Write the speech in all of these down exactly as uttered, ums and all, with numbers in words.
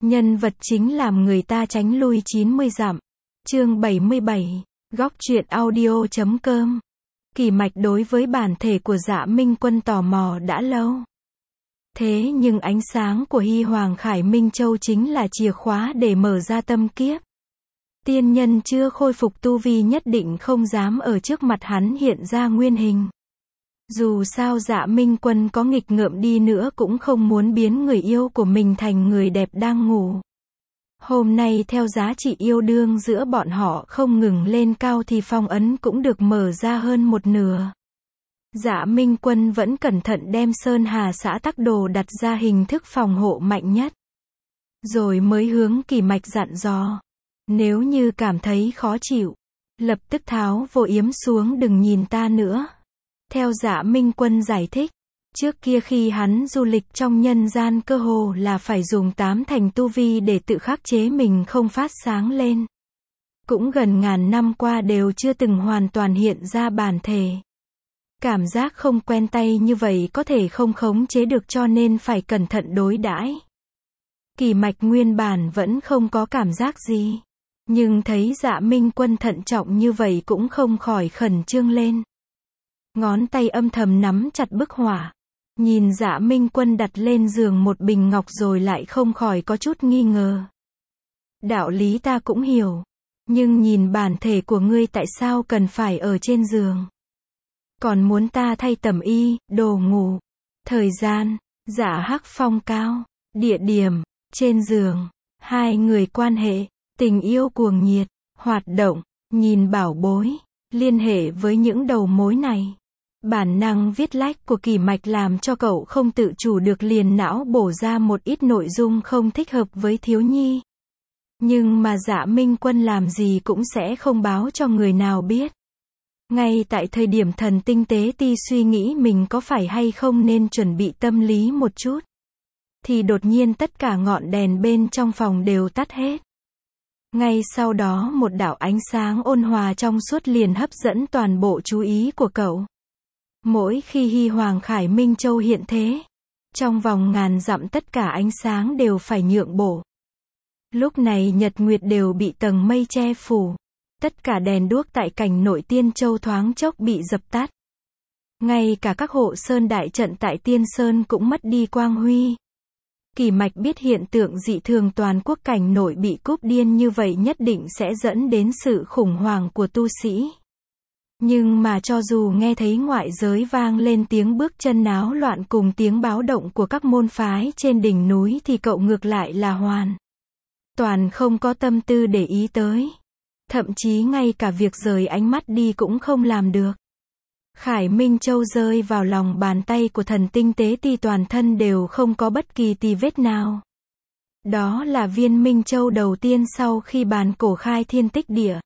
Nhân vật chính làm người ta tránh lui chín mươi dặm. Chương bảy mươi bảy, góc truyện audio chấm com. Kỳ Mạch đối với bản thể của Dạ Minh Quân tò mò đã lâu. Thế nhưng ánh sáng của Hy Hoàng Khải Minh Châu chính là chìa khóa để mở ra tâm kiếp. Tiên nhân chưa khôi phục tu vi nhất định không dám ở trước mặt hắn hiện ra nguyên hình. Dù sao Dạ Minh Quân có nghịch ngợm đi nữa cũng không muốn biến người yêu của mình thành người đẹp đang ngủ. Hôm nay theo giá trị yêu đương giữa bọn họ không ngừng lên cao thì phong ấn cũng được mở ra hơn một nửa. Dạ Minh Quân vẫn cẩn thận đem Sơn Hà xã tắc đồ đặt ra hình thức phòng hộ mạnh nhất. Rồi mới hướng Kỳ Mạch dặn dò. Nếu như cảm thấy khó chịu, lập tức tháo vô yếm xuống, đừng nhìn ta nữa. Theo Dạ Minh Quân giải thích, trước kia khi hắn du lịch trong nhân gian cơ hồ là phải dùng tám thành tu vi để tự khắc chế mình không phát sáng lên. Cũng gần ngàn năm qua đều chưa từng hoàn toàn hiện ra bản thể. Cảm giác không quen tay như vậy có thể không khống chế được cho nên phải cẩn thận đối đãi. Kỳ Mạch nguyên bản vẫn không có cảm giác gì. Nhưng thấy Dạ Minh Quân thận trọng như vậy cũng không khỏi khẩn trương lên. Ngón tay âm thầm nắm chặt bức hỏa. Nhìn Dạ Minh Quân đặt lên giường một bình ngọc rồi lại không khỏi có chút nghi ngờ. Đạo lý ta cũng hiểu. Nhưng nhìn bản thể của ngươi tại sao cần phải ở trên giường. Còn muốn ta thay tẩm y, đồ ngủ. Thời gian, Dạ Hắc Phong cao. Địa điểm, trên giường. Hai người quan hệ, tình yêu cuồng nhiệt, hoạt động, nhìn bảo bối. Liên hệ với những đầu mối này. Bản năng viết lách của Kỳ Mạch làm cho cậu không tự chủ được liền não bổ ra một ít nội dung không thích hợp với thiếu nhi. Nhưng mà Dạ Minh Quân làm gì cũng sẽ không báo cho người nào biết. Ngay tại thời điểm thần tinh tế ti suy nghĩ mình có phải hay không nên chuẩn bị tâm lý một chút. Thì đột nhiên tất cả ngọn đèn bên trong phòng đều tắt hết. Ngay sau đó một đạo ánh sáng ôn hòa trong suốt liền hấp dẫn toàn bộ chú ý của cậu. Mỗi khi Hy Hoàng Khải Minh Châu hiện thế, trong vòng ngàn dặm tất cả ánh sáng đều phải nhượng bộ. Lúc này nhật nguyệt đều bị tầng mây che phủ. Tất cả đèn đuốc tại cảnh nội Tiên Châu thoáng chốc bị dập tắt. Ngay cả các hộ sơn đại trận tại Tiên Sơn cũng mất đi quang huy. Kỳ Mạch biết hiện tượng dị thường toàn quốc cảnh nội bị cúp điên như vậy nhất định sẽ dẫn đến sự khủng hoảng của tu sĩ. Nhưng mà cho dù nghe thấy ngoại giới vang lên tiếng bước chân náo loạn cùng tiếng báo động của các môn phái trên đỉnh núi thì cậu ngược lại là hoàn toàn không có tâm tư để ý tới. Thậm chí ngay cả việc rời ánh mắt đi cũng không làm được. Khải Minh Châu rơi vào lòng bàn tay của thần tinh tế ti toàn thân đều không có bất kỳ tì vết nào. Đó là viên Minh Châu đầu tiên sau khi bàn cổ khai thiên tích địa.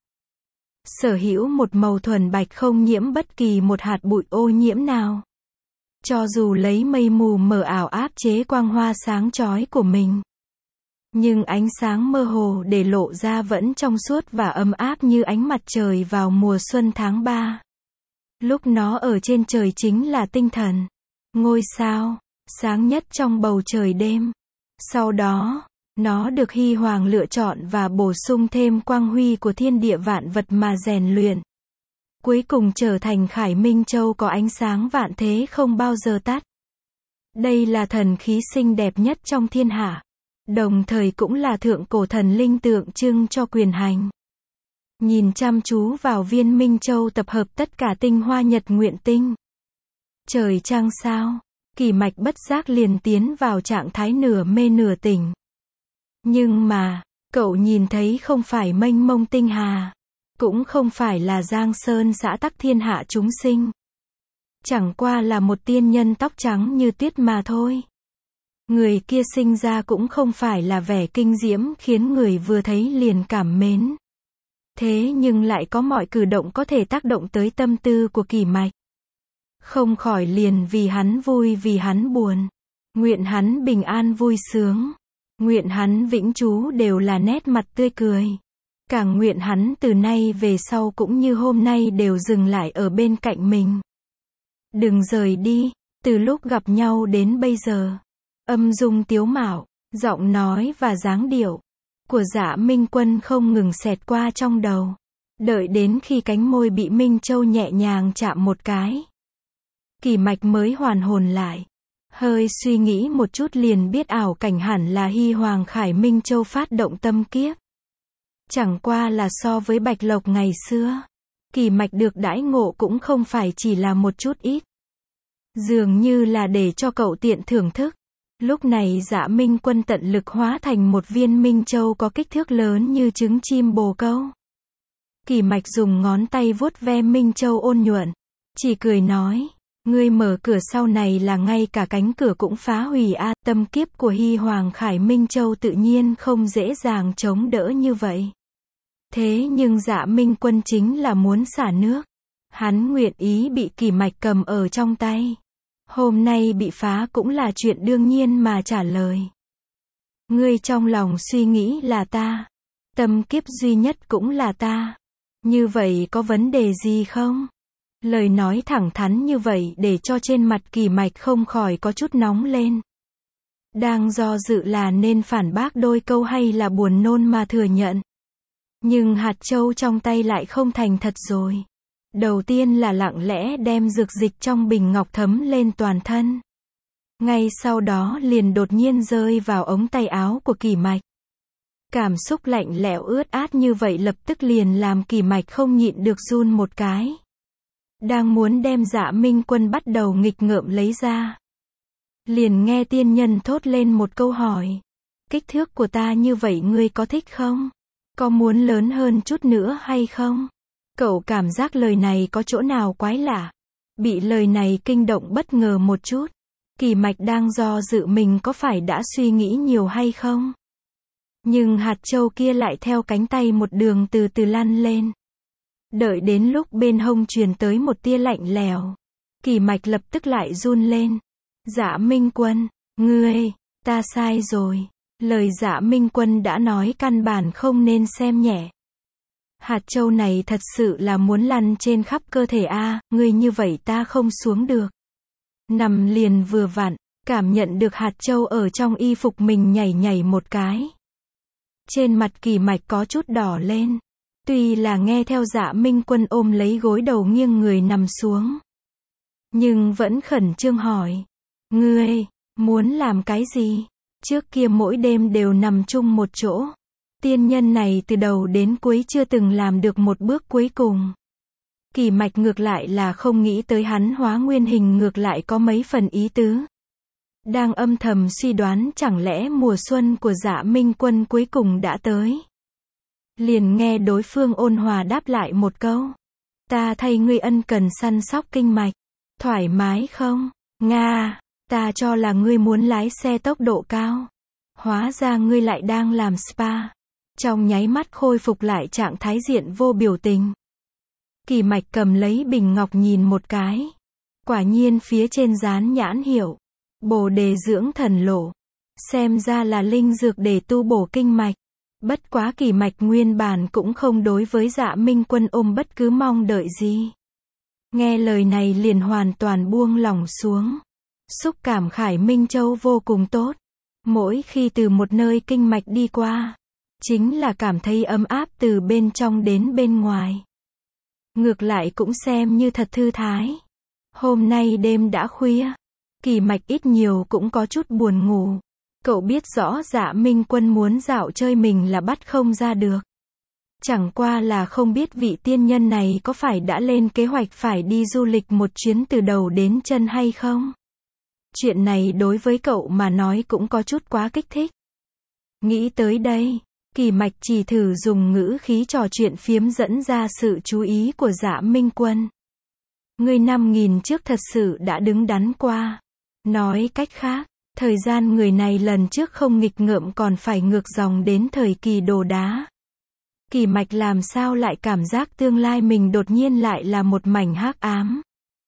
Sở hữu một màu thuần bạch không nhiễm bất kỳ một hạt bụi ô nhiễm nào. Cho dù lấy mây mù mờ ảo áp chế quang hoa sáng chói của mình. Nhưng ánh sáng mơ hồ để lộ ra vẫn trong suốt và ấm áp như ánh mặt trời vào mùa xuân tháng ba. Lúc nó ở trên trời chính là tinh thần, ngôi sao, sáng nhất trong bầu trời đêm. Sau đó, nó được Hy Hoàng lựa chọn và bổ sung thêm quang huy của thiên địa vạn vật mà rèn luyện. Cuối cùng trở thành Khải Minh Châu có ánh sáng vạn thế không bao giờ tắt. Đây là thần khí xinh đẹp nhất trong thiên hạ. Đồng thời cũng là thượng cổ thần linh tượng trưng cho quyền hành. Nhìn chăm chú vào viên Minh Châu tập hợp tất cả tinh hoa nhật nguyện tinh. Trời trăng sao, Kỳ Mạch bất giác liền tiến vào trạng thái nửa mê nửa tỉnh. Nhưng mà, cậu nhìn thấy không phải mênh mông tinh hà. Cũng không phải là Giang Sơn xã tắc thiên hạ chúng sinh. Chẳng qua là một tiên nhân tóc trắng như tuyết mà thôi. Người kia sinh ra cũng không phải là vẻ kinh diễm khiến người vừa thấy liền cảm mến. Thế nhưng lại có mọi cử động có thể tác động tới tâm tư của Kỳ Mạch. Không khỏi liền vì hắn vui vì hắn buồn. Nguyện hắn bình an vui sướng. Nguyện hắn vĩnh trú đều là nét mặt tươi cười. Càng nguyện hắn từ nay về sau cũng như hôm nay đều dừng lại ở bên cạnh mình. Đừng rời đi, từ lúc gặp nhau đến bây giờ. Âm dung tiếu mạo, Giọng nói và dáng điệu của Dạ Minh Quân không ngừng xẹt qua trong đầu. Đợi đến khi cánh môi bị Minh Châu nhẹ nhàng chạm một cái, Kỳ Mạch mới hoàn hồn lại. Hơi suy nghĩ một chút liền biết ảo cảnh hẳn là Hy Hoàng Khải Minh Châu phát động tâm kiếp. Chẳng qua là so với Bạch Lộc ngày xưa, Kỳ Mạch được đãi ngộ cũng không phải chỉ là một chút ít. Dường như là để cho cậu tiện thưởng thức. Lúc này Dạ Minh Quân tận lực hóa thành một viên Minh Châu có kích thước lớn như trứng chim bồ câu. Kỳ Mạch dùng ngón tay vuốt ve Minh Châu ôn nhuận, chỉ cười nói, ngươi mở cửa sau này là ngay cả cánh cửa cũng phá hủy a. Tâm kiếp của Hy Hoàng Khải Minh Châu tự nhiên không dễ dàng chống đỡ như vậy. Thế nhưng Dạ Minh Quân chính là muốn xả nước. Hắn nguyện ý bị Kỳ Mạch cầm ở trong tay. Hôm nay bị phá cũng là chuyện đương nhiên mà trả lời. Ngươi trong lòng suy nghĩ là ta. Tâm kiếp duy nhất cũng là ta. Như vậy có vấn đề gì không? Lời nói thẳng thắn như vậy để cho trên mặt Kỳ Mạch không khỏi có chút nóng lên. Đang do dự là nên phản bác đôi câu hay là buồn nôn mà thừa nhận. Nhưng hạt châu trong tay lại không thành thật rồi. Đầu tiên là lặng lẽ đem dược dịch trong bình ngọc thấm lên toàn thân. Ngay sau đó liền đột nhiên rơi vào ống tay áo của Kỳ Mạch. Cảm xúc lạnh lẽo ướt át như vậy lập tức liền làm Kỳ Mạch không nhịn được run một cái. Đang muốn đem Dạ Minh Quân bắt đầu nghịch ngợm lấy ra. Liền nghe tiên nhân thốt lên một câu hỏi. Kích thước của ta như vậy ngươi có thích không? Có muốn lớn hơn chút nữa hay không? Cậu cảm giác lời này có chỗ nào quái lạ. Bị lời này kinh động bất ngờ một chút. Kỳ Mạch đang do dự mình có phải đã suy nghĩ nhiều hay không? Nhưng hạt châu kia lại theo cánh tay một đường từ từ lăn lên. Đợi đến lúc bên hông truyền tới một tia lạnh lẽo, Kỳ Mạch lập tức lại run lên. Dạ Minh Quân, ngươi, ta sai rồi. Lời Dạ Minh Quân đã nói căn bản không nên xem nhẹ. Hạt châu này thật sự là muốn lăn trên khắp cơ thể a, ngươi như vậy ta không xuống được. Nằm liền vừa vặn, cảm nhận được hạt châu ở trong y phục mình nhảy nhảy một cái. Trên mặt Kỳ Mạch có chút đỏ lên. Tuy là nghe theo Dạ Minh Quân ôm lấy gối đầu nghiêng người nằm xuống, nhưng vẫn khẩn trương hỏi. Ngươi, muốn làm cái gì? Trước kia mỗi đêm đều nằm chung một chỗ. Tiên nhân này từ đầu đến cuối chưa từng làm được một bước cuối cùng. Kỳ Mạch ngược lại là không nghĩ tới hắn hóa nguyên hình ngược lại có mấy phần ý tứ. Đang âm thầm suy đoán chẳng lẽ mùa xuân của Dạ Minh Quân cuối cùng đã tới. Liền nghe đối phương ôn hòa đáp lại một câu. Ta thay ngươi ân cần săn sóc kinh mạch. Thoải mái không? Nga, ta cho là ngươi muốn lái xe tốc độ cao. Hóa ra ngươi lại đang làm spa. Trong nháy mắt khôi phục lại trạng thái diện vô biểu tình. Kỳ Mạch cầm lấy bình ngọc nhìn một cái. Quả nhiên phía trên dán nhãn hiệu. Bồ đề dưỡng thần lộ. Xem ra là linh dược để tu bổ kinh mạch. Bất quá Kỳ Mạch nguyên bản cũng không đối với Dạ Minh Quân ôm bất cứ mong đợi gì. Nghe lời này liền hoàn toàn buông lỏng xuống. Xúc cảm Khải Minh Châu vô cùng tốt. Mỗi khi từ một nơi kinh mạch đi qua, chính là cảm thấy ấm áp từ bên trong đến bên ngoài. Ngược lại cũng xem như thật thư thái. Hôm nay đêm đã khuya, Kỳ Mạch ít nhiều cũng có chút buồn ngủ. Cậu biết rõ Dạ Minh Quân muốn dạo chơi mình là bắt không ra được. Chẳng qua là không biết vị tiên nhân này có phải đã lên kế hoạch phải đi du lịch một chuyến từ đầu đến chân hay không? Chuyện này đối với cậu mà nói cũng có chút quá kích thích. Nghĩ tới đây, Kỳ Mạch chỉ thử dùng ngữ khí trò chuyện phiếm dẫn ra sự chú ý của Dạ Minh Quân. Ngươi năm nghìn trước thật sự đã đứng đắn qua. Nói cách khác, thời gian người này lần trước không nghịch ngợm còn phải ngược dòng đến thời kỳ đồ đá. Kỳ Mạch làm sao lại cảm giác tương lai mình đột nhiên lại là một mảnh hắc ám.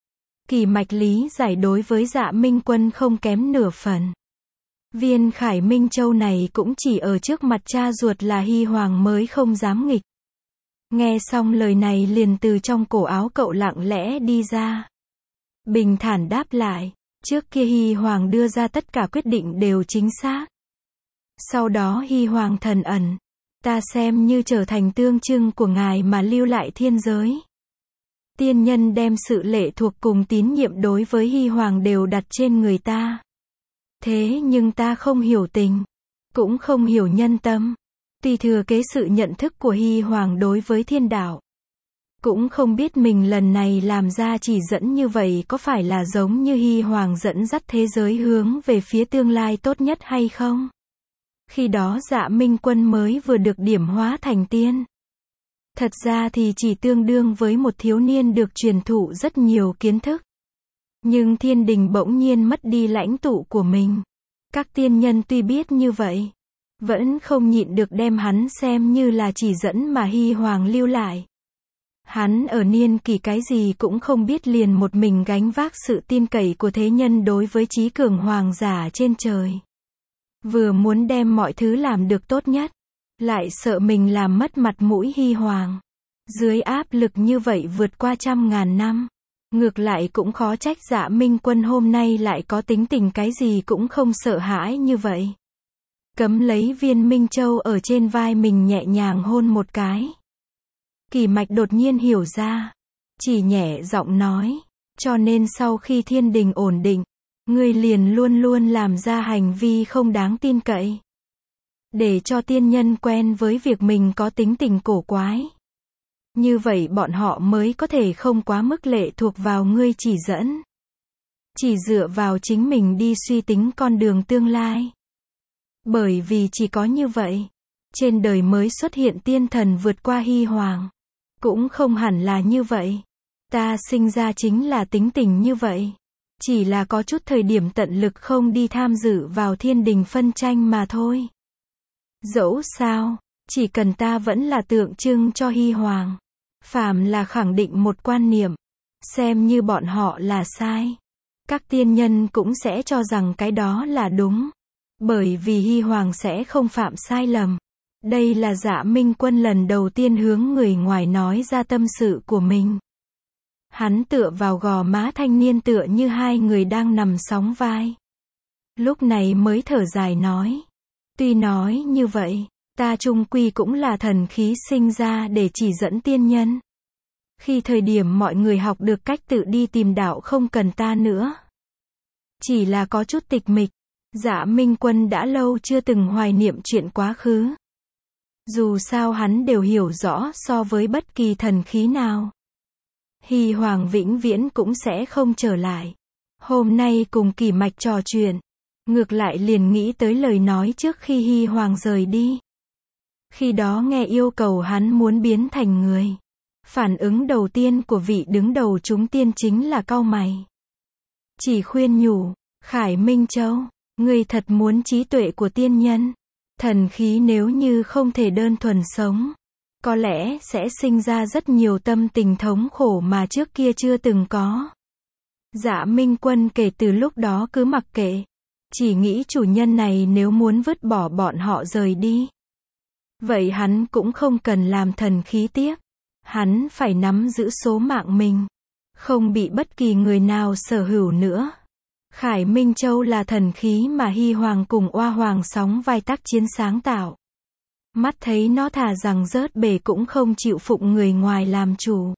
Kỳ Mạch lý giải đối với Dạ Minh Quân không kém nửa phần. Viên Khải Minh Châu này cũng chỉ ở trước mặt cha ruột là Hy Hoàng mới không dám nghịch. Nghe xong lời này liền từ trong cổ áo cậu lặng lẽ đi ra. Bình thản đáp lại, trước kia Hy Hoàng đưa ra tất cả quyết định đều chính xác. Sau đó Hy Hoàng thần ẩn, ta xem như trở thành tương trưng của ngài mà lưu lại thiên giới. Tiên nhân đem sự lệ thuộc cùng tín nhiệm đối với Hy Hoàng đều đặt trên người ta. Thế nhưng ta không hiểu tình, cũng không hiểu nhân tâm. Tuy thừa kế sự nhận thức của Hy Hoàng đối với thiên đạo, cũng không biết mình lần này làm ra chỉ dẫn như vậy có phải là giống như Hy Hoàng dẫn dắt thế giới hướng về phía tương lai tốt nhất hay không. Khi đó Dạ Minh Quân mới vừa được điểm hóa thành tiên. Thật ra thì chỉ tương đương với một thiếu niên được truyền thụ rất nhiều kiến thức. Nhưng thiên đình bỗng nhiên mất đi lãnh tụ của mình. Các tiên nhân tuy biết như vậy, vẫn không nhịn được đem hắn xem như là chỉ dẫn mà Hy Hoàng lưu lại. Hắn ở niên kỳ cái gì cũng không biết liền một mình gánh vác sự tin cậy của thế nhân đối với trí cường hoàng giả trên trời. Vừa muốn đem mọi thứ làm được tốt nhất, lại sợ mình làm mất mặt mũi Hy Hoàng. Dưới áp lực như vậy vượt qua trăm ngàn năm, ngược lại cũng khó trách Dạ Minh Quân hôm nay lại có tính tình cái gì cũng không sợ hãi như vậy. Cấm lấy viên Minh Châu ở trên vai mình nhẹ nhàng hôn một cái. Kỳ Mạch đột nhiên hiểu ra, chỉ nhẹ giọng nói, cho nên sau khi thiên đình ổn định, ngươi liền luôn luôn làm ra hành vi không đáng tin cậy. Để cho tiên nhân quen với việc mình có tính tình cổ quái. Như vậy bọn họ mới có thể không quá mức lệ thuộc vào ngươi chỉ dẫn. Chỉ dựa vào chính mình đi suy tính con đường tương lai. Bởi vì chỉ có như vậy, trên đời mới xuất hiện tiên thần vượt qua Hy Hoàng. Cũng không hẳn là như vậy. Ta sinh ra chính là tính tình như vậy. Chỉ là có chút thời điểm tận lực không đi tham dự vào thiên đình phân tranh mà thôi. Dẫu sao, chỉ cần ta vẫn là tượng trưng cho Hy Hoàng. Phàm là khẳng định một quan niệm, xem như bọn họ là sai. Các tiên nhân cũng sẽ cho rằng cái đó là đúng. Bởi vì Hy Hoàng sẽ không phạm sai lầm. Đây là Dạ Minh Quân lần đầu tiên hướng người ngoài nói ra tâm sự của mình. Hắn tựa vào gò má thanh niên tựa như hai người đang nằm sóng vai. Lúc này mới thở dài nói. Tuy nói như vậy, ta chung quy cũng là thần khí sinh ra để chỉ dẫn tiên nhân. Khi thời điểm mọi người học được cách tự đi tìm đạo không cần ta nữa. Chỉ là có chút tịch mịch. Dạ Minh Quân đã lâu chưa từng hoài niệm chuyện quá khứ. Dù sao hắn đều hiểu rõ so với bất kỳ thần khí nào. Hy Hoàng vĩnh viễn cũng sẽ không trở lại. Hôm nay cùng Kỳ Mạch trò chuyện, ngược lại liền nghĩ tới lời nói trước khi Hy Hoàng rời đi. Khi đó nghe yêu cầu hắn muốn biến thành người. Phản ứng đầu tiên của vị đứng đầu chúng tiên chính là cau mày. Chỉ khuyên nhủ, Khải Minh Châu, ngươi thật muốn trí tuệ của tiên nhân. Thần khí nếu như không thể đơn thuần sống, có lẽ sẽ sinh ra rất nhiều tâm tình thống khổ mà trước kia chưa từng có. Dạ Minh Quân kể từ lúc đó cứ mặc kệ. Chỉ nghĩ chủ nhân này nếu muốn vứt bỏ bọn họ rời đi, vậy hắn cũng không cần làm thần khí tiếp. Hắn phải nắm giữ số mạng mình, không bị bất kỳ người nào sở hữu nữa. Khải Minh Châu là thần khí mà Hy Hoàng cùng Oa Hoàng sóng vai tác chiến sáng tạo. Mắt thấy nó thà rằng rớt bể cũng không chịu phụng người ngoài làm chủ.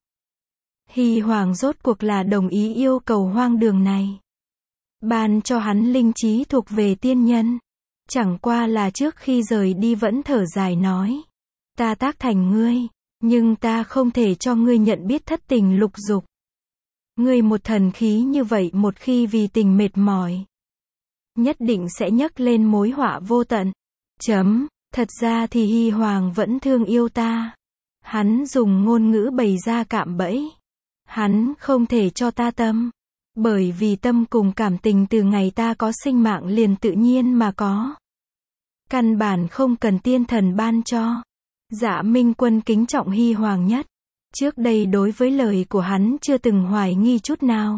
Hy Hoàng rốt cuộc là đồng ý yêu cầu hoang đường này. Ban cho hắn linh trí thuộc về tiên nhân. Chẳng qua là trước khi rời đi vẫn thở dài nói. Ta tác thành ngươi, nhưng ta không thể cho ngươi nhận biết thất tình lục dục. Ngươi một thần khí như vậy một khi vì tình mệt mỏi, nhất định sẽ nhấc lên mối họa vô tận. Chấm, thật ra thì Hy Hoàng vẫn thương yêu ta. Hắn dùng ngôn ngữ bày ra cạm bẫy. Hắn không thể cho ta tâm. Bởi vì tâm cùng cảm tình từ ngày ta có sinh mạng liền tự nhiên mà có. Căn bản không cần tiên thần ban cho. Dạ Minh Quân kính trọng Hy Hoàng nhất. Trước đây đối với lời của hắn chưa từng hoài nghi chút nào.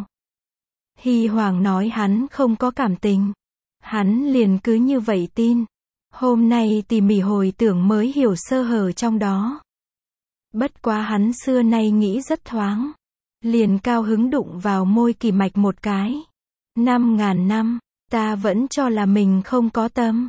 Hy Hoàng nói hắn không có cảm tình. Hắn liền cứ như vậy tin. Hôm nay tỉ mỉ hồi tưởng mới hiểu sơ hở trong đó. Bất quá hắn xưa nay nghĩ rất thoáng. Liền cao hứng đụng vào môi Kỳ Mạch một cái. Năm ngàn năm, ta vẫn cho là mình không có tâm.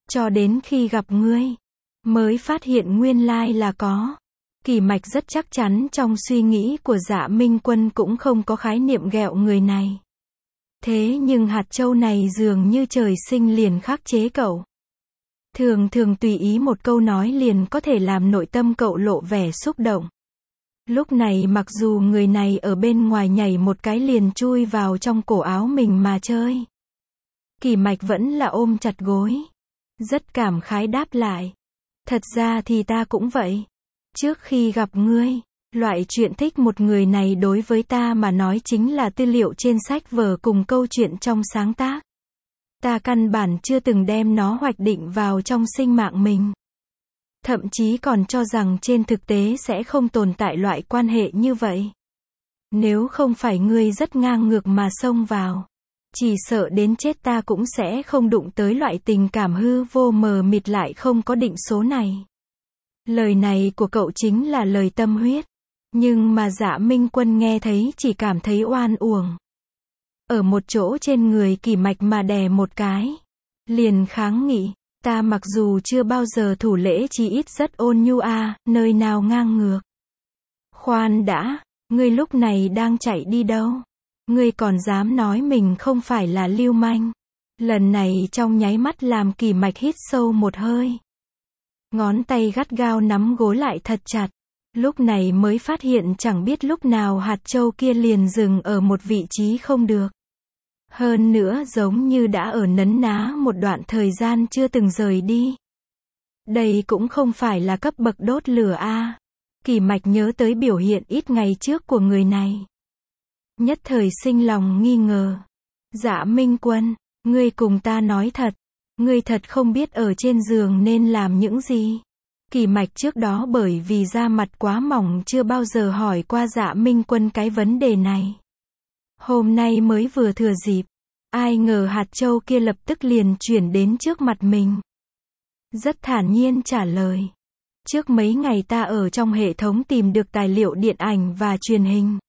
Cho đến khi gặp ngươi, mới phát hiện nguyên lai là có. Kỳ Mạch rất chắc chắn trong suy nghĩ của Dạ Minh Quân cũng không có khái niệm ghẹo người này. Thế nhưng hạt châu này dường như trời sinh liền khắc chế cậu. Thường thường tùy ý một câu nói liền có thể làm nội tâm cậu lộ vẻ xúc động. Lúc này mặc dù người này ở bên ngoài nhảy một cái liền chui vào trong cổ áo mình mà chơi. Kỳ Mạch vẫn là ôm chặt gối. Rất cảm khái đáp lại. Thật ra thì ta cũng vậy. Trước khi gặp ngươi, loại chuyện thích một người này đối với ta mà nói chính là tư liệu trên sách vở cùng câu chuyện trong sáng tác. Ta căn bản chưa từng đem nó hoạch định vào trong sinh mạng mình. Thậm chí còn cho rằng trên thực tế sẽ không tồn tại loại quan hệ như vậy. Nếu không phải ngươi rất ngang ngược mà xông vào, chỉ sợ đến chết ta cũng sẽ không đụng tới loại tình cảm hư vô mờ mịt lại không có định số này. Lời này của cậu chính là lời tâm huyết. Nhưng mà Dạ Minh Quân nghe thấy chỉ cảm thấy oan uổng. Ở một chỗ trên người Kỳ Mạch mà đè một cái. Liền kháng nghị, ta mặc dù chưa bao giờ thủ lễ chí ít rất ôn nhu à, nơi nào ngang ngược. Khoan đã, ngươi lúc này đang chạy đi đâu? Ngươi còn dám nói mình không phải là lưu manh. Lần này trong nháy mắt làm Kỳ Mạch hít sâu một hơi. Ngón tay gắt gao nắm gối lại thật chặt. Lúc này mới phát hiện chẳng biết lúc nào hạt châu kia liền dừng ở một vị trí không được. Hơn nữa giống như đã ở nấn ná một đoạn thời gian chưa từng rời đi. Đây cũng không phải là cấp bậc đốt lửa a. Kỳ Mạch nhớ tới biểu hiện ít ngày trước của người này. Nhất thời sinh lòng nghi ngờ. Dạ Minh Quân, ngươi cùng ta nói thật. Ngươi thật không biết ở trên giường nên làm những gì. Kỳ Mạch trước đó bởi vì da mặt quá mỏng chưa bao giờ hỏi qua Dạ Minh Quân cái vấn đề này. Hôm nay mới vừa thừa dịp. Ai ngờ hạt châu kia lập tức liền chuyển đến trước mặt mình. Rất thản nhiên trả lời. Trước mấy ngày ta ở trong hệ thống tìm được tài liệu điện ảnh và truyền hình.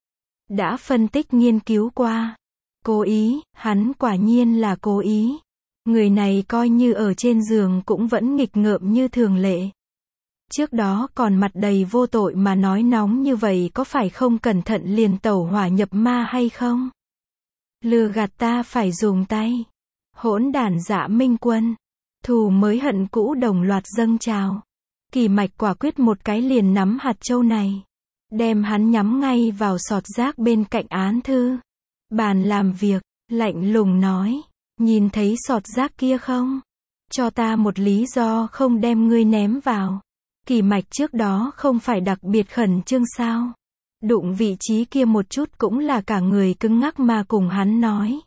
Đã phân tích nghiên cứu qua. Cố ý, hắn quả nhiên là cố ý. Người này coi như ở trên giường cũng vẫn nghịch ngợm như thường lệ. Trước đó còn mặt đầy vô tội mà nói nóng như vậy có phải không cẩn thận liền tẩu hỏa nhập ma hay không? Lừa gạt ta phải dùng tay. Hỗn đản Dạ Minh Quân. Thù mới hận cũ đồng loạt dâng trào. Kỳ Mạch quả quyết một cái liền nắm hạt châu này. Đem hắn nhắm ngay vào sọt rác bên cạnh án thư. Bàn làm việc, lạnh lùng nói. Nhìn thấy sọt rác kia không? Cho ta một lý do không đem ngươi ném vào. Kỳ Mạch trước đó không phải đặc biệt khẩn trương sao? Đụng vị trí kia một chút cũng là cả người cứng ngắc mà cùng hắn nói.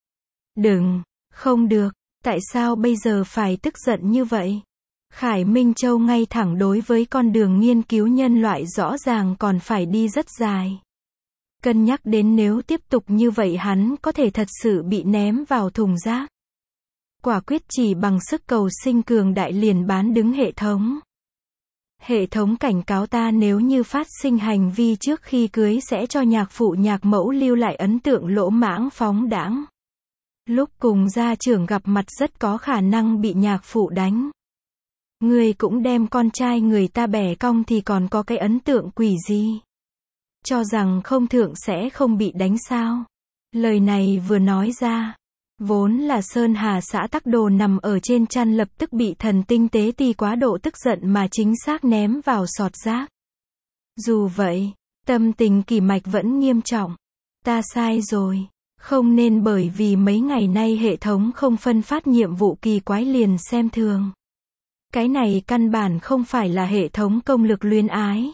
Đừng, không được, tại sao bây giờ phải tức giận như vậy? Khải Minh Châu ngay thẳng đối với con đường nghiên cứu nhân loại rõ ràng còn phải đi rất dài. Cân nhắc đến nếu tiếp tục như vậy hắn có thể thật sự bị ném vào thùng rác. Quả quyết chỉ bằng sức cầu sinh cường đại liền bán đứng hệ thống. Hệ thống cảnh cáo ta nếu như phát sinh hành vi trước khi cưới sẽ cho nhạc phụ nhạc mẫu lưu lại ấn tượng lỗ mãng phóng đãng. Lúc cùng gia trưởng gặp mặt rất có khả năng bị nhạc phụ đánh. Người cũng đem con trai người ta bẻ cong thì còn có cái ấn tượng quỷ gì? Cho rằng không thượng sẽ không bị đánh sao? Lời này vừa nói ra. Vốn là Sơn Hà xã Tắc Đồ nằm ở trên chăn lập tức bị thần tinh tế ti quá độ tức giận mà chính xác ném vào sọt rác. Dù vậy, tâm tình Kỳ Mạch vẫn nghiêm trọng. Ta sai rồi. Không nên bởi vì mấy ngày nay hệ thống không phân phát nhiệm vụ kỳ quái liền xem thường. Cái này căn bản không phải là hệ thống công lực luyến ái.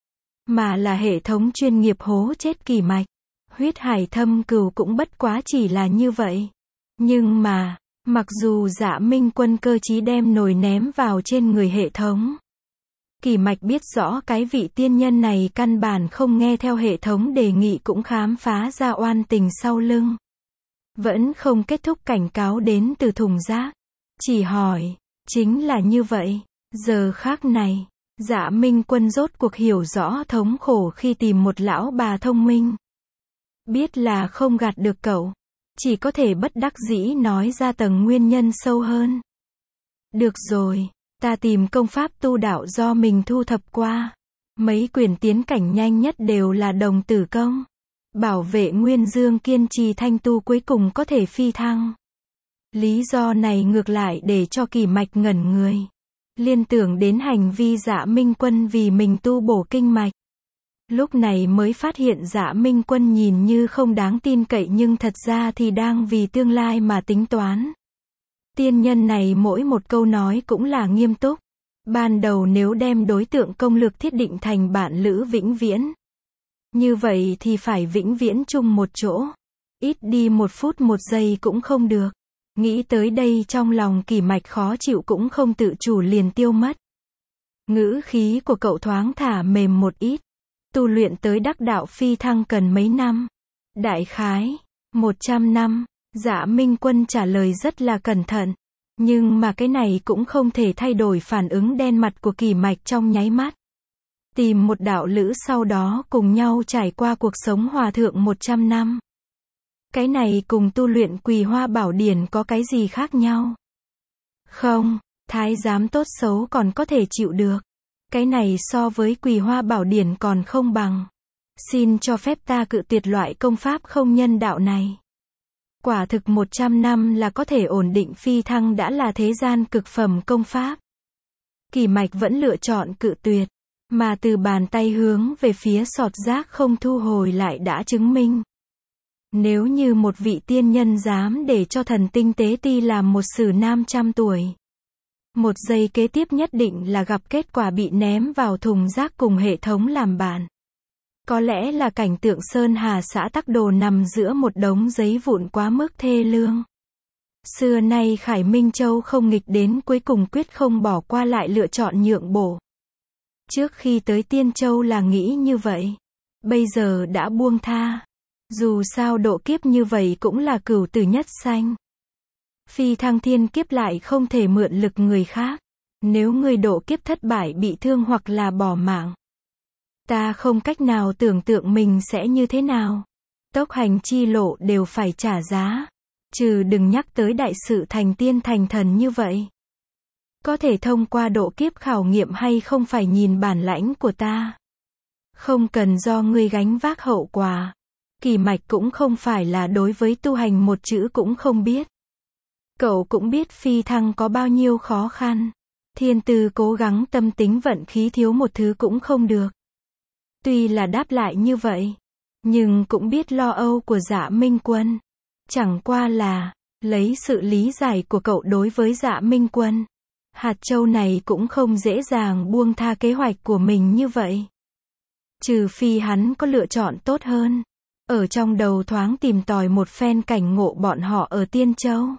Mà là hệ thống chuyên nghiệp hố chết Kỳ Mạch. Huyết hải thâm cừu cũng bất quá chỉ là như vậy. Nhưng mà, mặc dù Dạ Minh Quân cơ trí đem nồi ném vào trên người hệ thống. Kỳ Mạch biết rõ cái vị tiên nhân này căn bản không nghe theo hệ thống đề nghị cũng khám phá ra oan tình sau lưng. Vẫn không kết thúc cảnh cáo đến từ thùng rác. Chỉ hỏi, chính là như vậy. Giờ khác này, Dạ Minh Quân rốt cuộc hiểu rõ thống khổ khi tìm một lão bà thông minh. Biết là không gạt được cậu. Chỉ có thể bất đắc dĩ nói ra tầng nguyên nhân sâu hơn. Được rồi, ta tìm công pháp tu đạo do mình thu thập qua. Mấy quyển tiến cảnh nhanh nhất đều là đồng tử công. Bảo vệ Nguyên Dương kiên trì thanh tu cuối cùng có thể phi thăng. Lý do này ngược lại để cho Kỳ Mạch ngẩn người. Liên tưởng đến hành vi Dạ Minh Quân vì mình tu bổ kinh mạch. Lúc này mới phát hiện Dạ Minh Quân nhìn như không đáng tin cậy nhưng thật ra thì đang vì tương lai mà tính toán. Tiên nhân này mỗi một câu nói cũng là nghiêm túc. Ban đầu nếu đem đối tượng công lược thiết định thành bạn lữ vĩnh viễn. Như vậy thì phải vĩnh viễn chung một chỗ. Ít đi một phút một giây cũng không được. Nghĩ tới đây trong lòng Kỳ Mạch khó chịu cũng không tự chủ liền tiêu mất. Ngữ khí của cậu thoáng thả mềm một ít. Tu luyện tới đắc đạo phi thăng cần mấy năm? Đại khái, một trăm năm. Dạ Minh Quân trả lời rất là cẩn thận. Nhưng mà cái này cũng không thể thay đổi phản ứng đen mặt của Kỳ Mạch trong nháy mắt. Tìm một đạo lữ sau đó cùng nhau trải qua cuộc sống hòa thượng một trăm năm. Cái này cùng tu luyện Quỳ Hoa Bảo Điển có cái gì khác nhau? Không, thái giám tốt xấu còn có thể chịu được. Cái này so với Quỳ Hoa Bảo Điển còn không bằng. Xin cho phép ta cự tuyệt loại công pháp không nhân đạo này. Quả thực một trăm năm là có thể ổn định phi thăng đã là thế gian cực phẩm công pháp. Kỳ Mạch vẫn lựa chọn cự tuyệt. Mà từ bàn tay hướng về phía sọt rác không thu hồi lại đã chứng minh. Nếu như một vị tiên nhân dám để cho thần tinh tế ti làm một sử nam trăm tuổi. Một giây kế tiếp nhất định là gặp kết quả bị ném vào thùng rác cùng hệ thống làm bạn. Có lẽ là cảnh tượng Sơn Hà xã Tắc Đồ nằm giữa một đống giấy vụn quá mức thê lương. Xưa nay Khải Minh Châu không nghịch đến cuối cùng quyết không bỏ qua lại lựa chọn nhượng bộ. Trước khi tới Tiên Châu là nghĩ như vậy. Bây giờ đã buông tha. Dù sao độ kiếp như vậy cũng là cửu tử nhất sanh. Phi thăng thiên kiếp lại không thể mượn lực người khác. Nếu người độ kiếp thất bại bị thương hoặc là bỏ mạng. Ta không cách nào tưởng tượng mình sẽ như thế nào. Tốc hành chi lộ đều phải trả giá. Trừ đừng nhắc tới đại sự thành tiên thành thần như vậy. Có thể thông qua độ kiếp khảo nghiệm hay không phải nhìn bản lãnh của ta. Không cần do ngươi gánh vác hậu quả. Kỳ Mạch cũng không phải là đối với tu hành một chữ cũng không biết. Cậu cũng biết phi thăng có bao nhiêu khó khăn. Thiên tư cố gắng tâm tính vận khí thiếu một thứ cũng không được. Tuy là đáp lại như vậy, nhưng cũng biết lo âu của Dạ Minh Quân. Chẳng qua là, lấy sự lý giải của cậu đối với Dạ Minh Quân. Hạt châu này cũng không dễ dàng buông tha kế hoạch của mình như vậy. Trừ phi hắn có lựa chọn tốt hơn. Ở trong đầu thoáng tìm tòi một phen cảnh ngộ bọn họ ở Tiên Châu.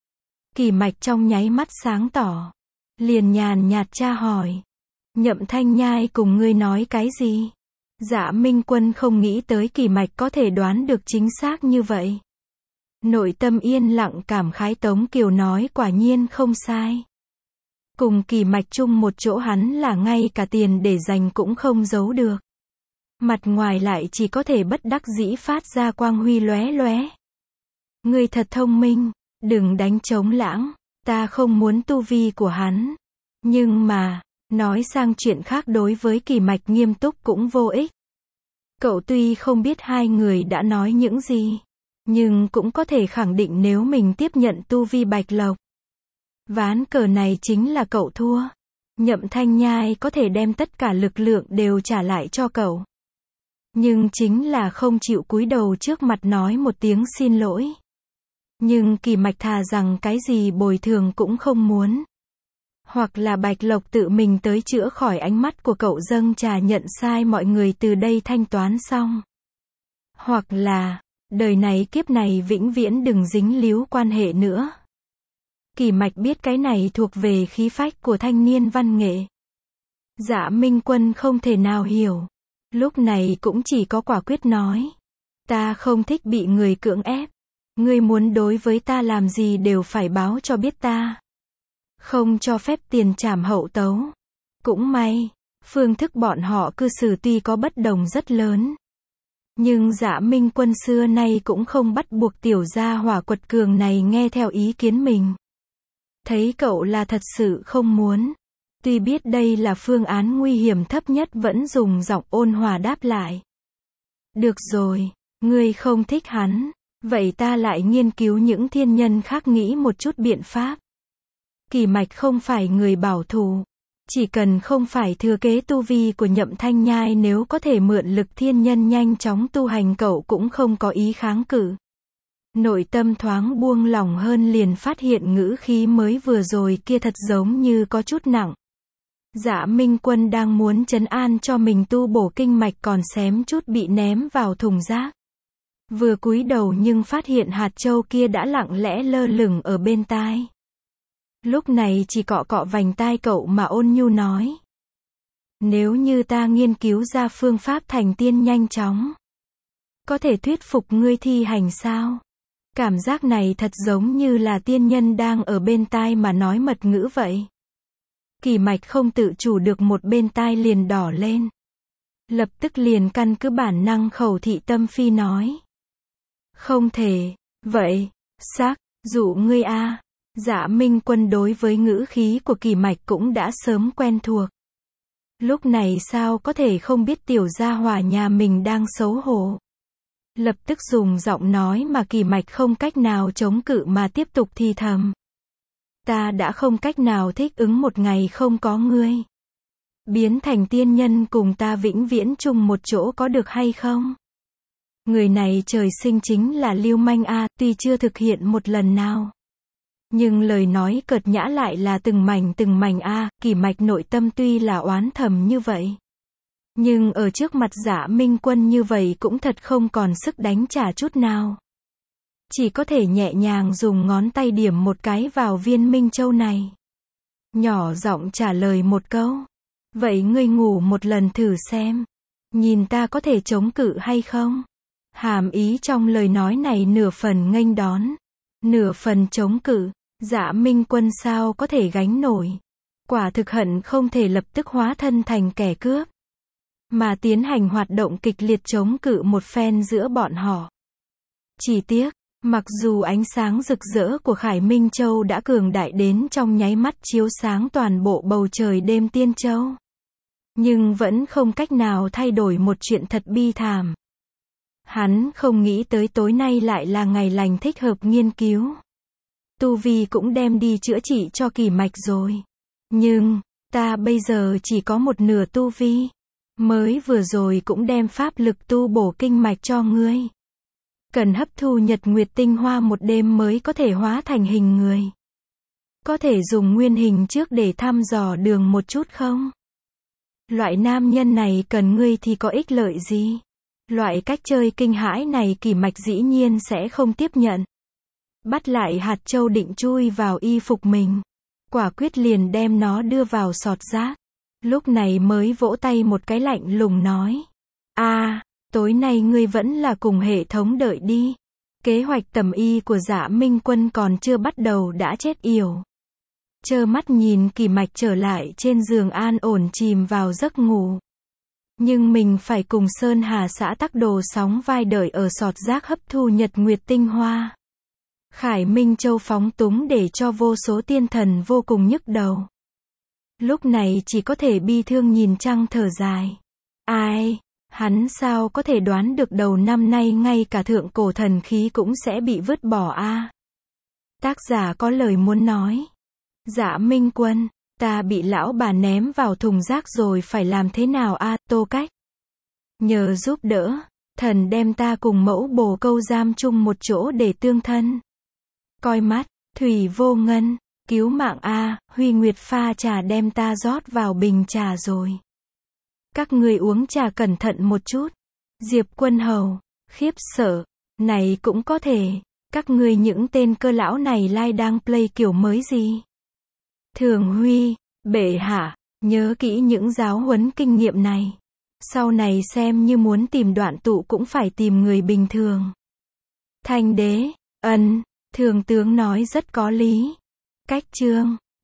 Kỳ Mạch trong nháy mắt sáng tỏ. Liền nhàn nhạt tra hỏi. Nhậm Thanh Nhai cùng ngươi nói cái gì? Dạ Minh Quân không nghĩ tới Kỳ Mạch có thể đoán được chính xác như vậy. Nội tâm yên lặng cảm khái Tống Kiều nói quả nhiên không sai. Cùng Kỳ Mạch chung một chỗ hắn là ngay cả tiền để dành cũng không giấu được. Mặt ngoài lại chỉ có thể bất đắc dĩ phát ra quang huy lóe lóe. Ngươi thật thông minh, đừng đánh trống lãng, ta không muốn tu vi của hắn. Nhưng mà, nói sang chuyện khác đối với Kỳ Mạch nghiêm túc cũng vô ích. Cậu tuy không biết hai người đã nói những gì, nhưng cũng có thể khẳng định nếu mình tiếp nhận tu vi Bạch Lộc. Ván cờ này chính là cậu thua. Nhậm Thanh Nhai có thể đem tất cả lực lượng đều trả lại cho cậu. Nhưng chính là không chịu cúi đầu trước mặt nói một tiếng xin lỗi. Nhưng Kỳ Mạch thà rằng cái gì bồi thường cũng không muốn. Hoặc là Bạch Lộc tự mình tới chữa khỏi ánh mắt của cậu dâng trà nhận sai mọi người từ đây thanh toán xong. Hoặc là, đời này kiếp này vĩnh viễn đừng dính líu quan hệ nữa. Kỳ Mạch biết cái này thuộc về khí phách của thanh niên văn nghệ. Dạ Minh Quân không thể nào hiểu. Lúc này cũng chỉ có quả quyết nói. Ta không thích bị người cưỡng ép. Ngươi muốn đối với ta làm gì đều phải báo cho biết ta. Không cho phép tiền trảm hậu tấu. Cũng may, phương thức bọn họ cư xử tuy có bất đồng rất lớn. Nhưng Dạ Minh Quân xưa nay cũng không bắt buộc tiểu gia hỏa quật cường này nghe theo ý kiến mình. Thấy cậu là thật sự không muốn. Tuy biết đây là phương án nguy hiểm thấp nhất vẫn dùng giọng ôn hòa đáp lại. Được rồi, ngươi không thích hắn. Vậy ta lại nghiên cứu những thiên nhân khác nghĩ một chút biện pháp. Kỳ Mạch không phải người bảo thủ. Chỉ cần không phải thừa kế tu vi của Nhậm Thanh Nhai, nếu có thể mượn lực thiên nhân nhanh chóng tu hành, cậu cũng không có ý kháng cự. Nội tâm thoáng buông lỏng hơn, liền phát hiện ngữ khí mới vừa rồi kia thật giống như có chút nặng. Dạ Minh Quân đang muốn trấn an cho mình tu bổ kinh mạch còn xém chút bị ném vào thùng rác. Vừa cúi đầu nhưng phát hiện hạt châu kia đã lặng lẽ lơ lửng ở bên tai. Lúc này chỉ cọ cọ vành tai cậu mà ôn nhu nói. Nếu như ta nghiên cứu ra phương pháp thành tiên nhanh chóng, có thể thuyết phục ngươi thi hành sao? Cảm giác này thật giống như là tiên nhân đang ở bên tai mà nói mật ngữ vậy. Kỳ Mạch không tự chủ được một bên tai liền đỏ lên. Lập tức liền căn cứ bản năng khẩu thị tâm phi nói. Không thể, vậy, xác, dụ ngươi a. Dạ Minh Quân đối với ngữ khí của Kỳ Mạch cũng đã sớm quen thuộc. Lúc này sao có thể không biết tiểu gia hỏa nhà mình đang xấu hổ. Lập tức dùng giọng nói mà Kỳ Mạch không cách nào chống cự mà tiếp tục thì thầm. Ta đã không cách nào thích ứng một ngày không có ngươi. Biến thành tiên nhân cùng ta vĩnh viễn chung một chỗ có được hay không? Người này trời sinh chính là lưu manh a, tuy chưa thực hiện một lần nào. Nhưng lời nói cợt nhã lại là từng mảnh từng mảnh a. Kỳ Mạch nội tâm tuy là oán thầm như vậy, nhưng ở trước mặt Dạ Minh Quân như vậy cũng thật không còn sức đánh trả chút nào. Chỉ có thể nhẹ nhàng dùng ngón tay điểm một cái vào viên Minh Châu này. Nhỏ giọng trả lời một câu. Vậy ngươi ngủ một lần thử xem. Nhìn ta có thể chống cự hay không? Hàm ý trong lời nói này nửa phần nghênh đón, nửa phần chống cự. Dạ Minh Quân sao có thể gánh nổi. Quả thực hận không thể lập tức hóa thân thành kẻ cướp, mà tiến hành hoạt động kịch liệt chống cự một phen giữa bọn họ. Chỉ tiếc, mặc dù ánh sáng rực rỡ của Khải Minh Châu đã cường đại đến trong nháy mắt chiếu sáng toàn bộ bầu trời đêm Tiên Châu, nhưng vẫn không cách nào thay đổi một chuyện thật bi thảm. Hắn không nghĩ tới tối nay lại là ngày lành thích hợp nghiên cứu. Tu vi cũng đem đi chữa trị cho Kỳ Mạch rồi. Nhưng, ta bây giờ chỉ có một nửa tu vi. Mới vừa rồi cũng đem pháp lực tu bổ kinh mạch cho ngươi. Cần hấp thu nhật nguyệt tinh hoa một đêm mới có thể hóa thành hình người. Có thể dùng nguyên hình trước để thăm dò đường một chút không? Loại nam nhân này cần ngươi thì có ích lợi gì? Loại cách chơi kinh hãi này Kỳ Mạch dĩ nhiên sẽ không tiếp nhận. Bắt lại hạt châu định chui vào y phục mình. Quả quyết liền đem nó đưa vào sọt rác. Lúc này mới vỗ tay một cái lạnh lùng nói. a à, tối nay ngươi vẫn là cùng hệ thống đợi đi. Kế hoạch tầm y của Dạ Minh Quân còn chưa bắt đầu đã chết yểu. Trơ mắt nhìn Kỳ Mạch trở lại trên giường an ổn chìm vào giấc ngủ. Nhưng mình phải cùng Sơn Hà xã Tắc Đồ sóng vai đợi ở sọt rác hấp thu nhật nguyệt tinh hoa. Khải Minh Châu phóng túng để cho vô số tiên thần vô cùng nhức đầu. Lúc này chỉ có thể bi thương nhìn trăng thở dài. Ai, hắn sao có thể đoán được đầu năm nay ngay cả thượng cổ thần khí cũng sẽ bị vứt bỏ a. À? Tác giả có lời muốn nói. Dạ Minh Quân, ta bị lão bà ném vào thùng rác rồi phải làm thế nào a? À? Tô Cách, nhờ giúp đỡ, thần đem ta cùng mẫu bồ câu giam chung một chỗ để tương thân. Coi mắt, Thủy Vô Ngân, cứu mạng a, Huy Nguyệt pha trà đem ta rót vào bình trà rồi. Các người uống trà cẩn thận một chút. Diệp Quân Hầu, khiếp sợ, này cũng có thể, các người những tên cơ lão này lai đang play kiểu mới gì? Thường Huy, bệ hạ, nhớ kỹ những giáo huấn kinh nghiệm này. Sau này xem như muốn tìm đoạn tụ cũng phải tìm người bình thường. Thanh đế, ân, thường tướng nói rất có lý. Cách chương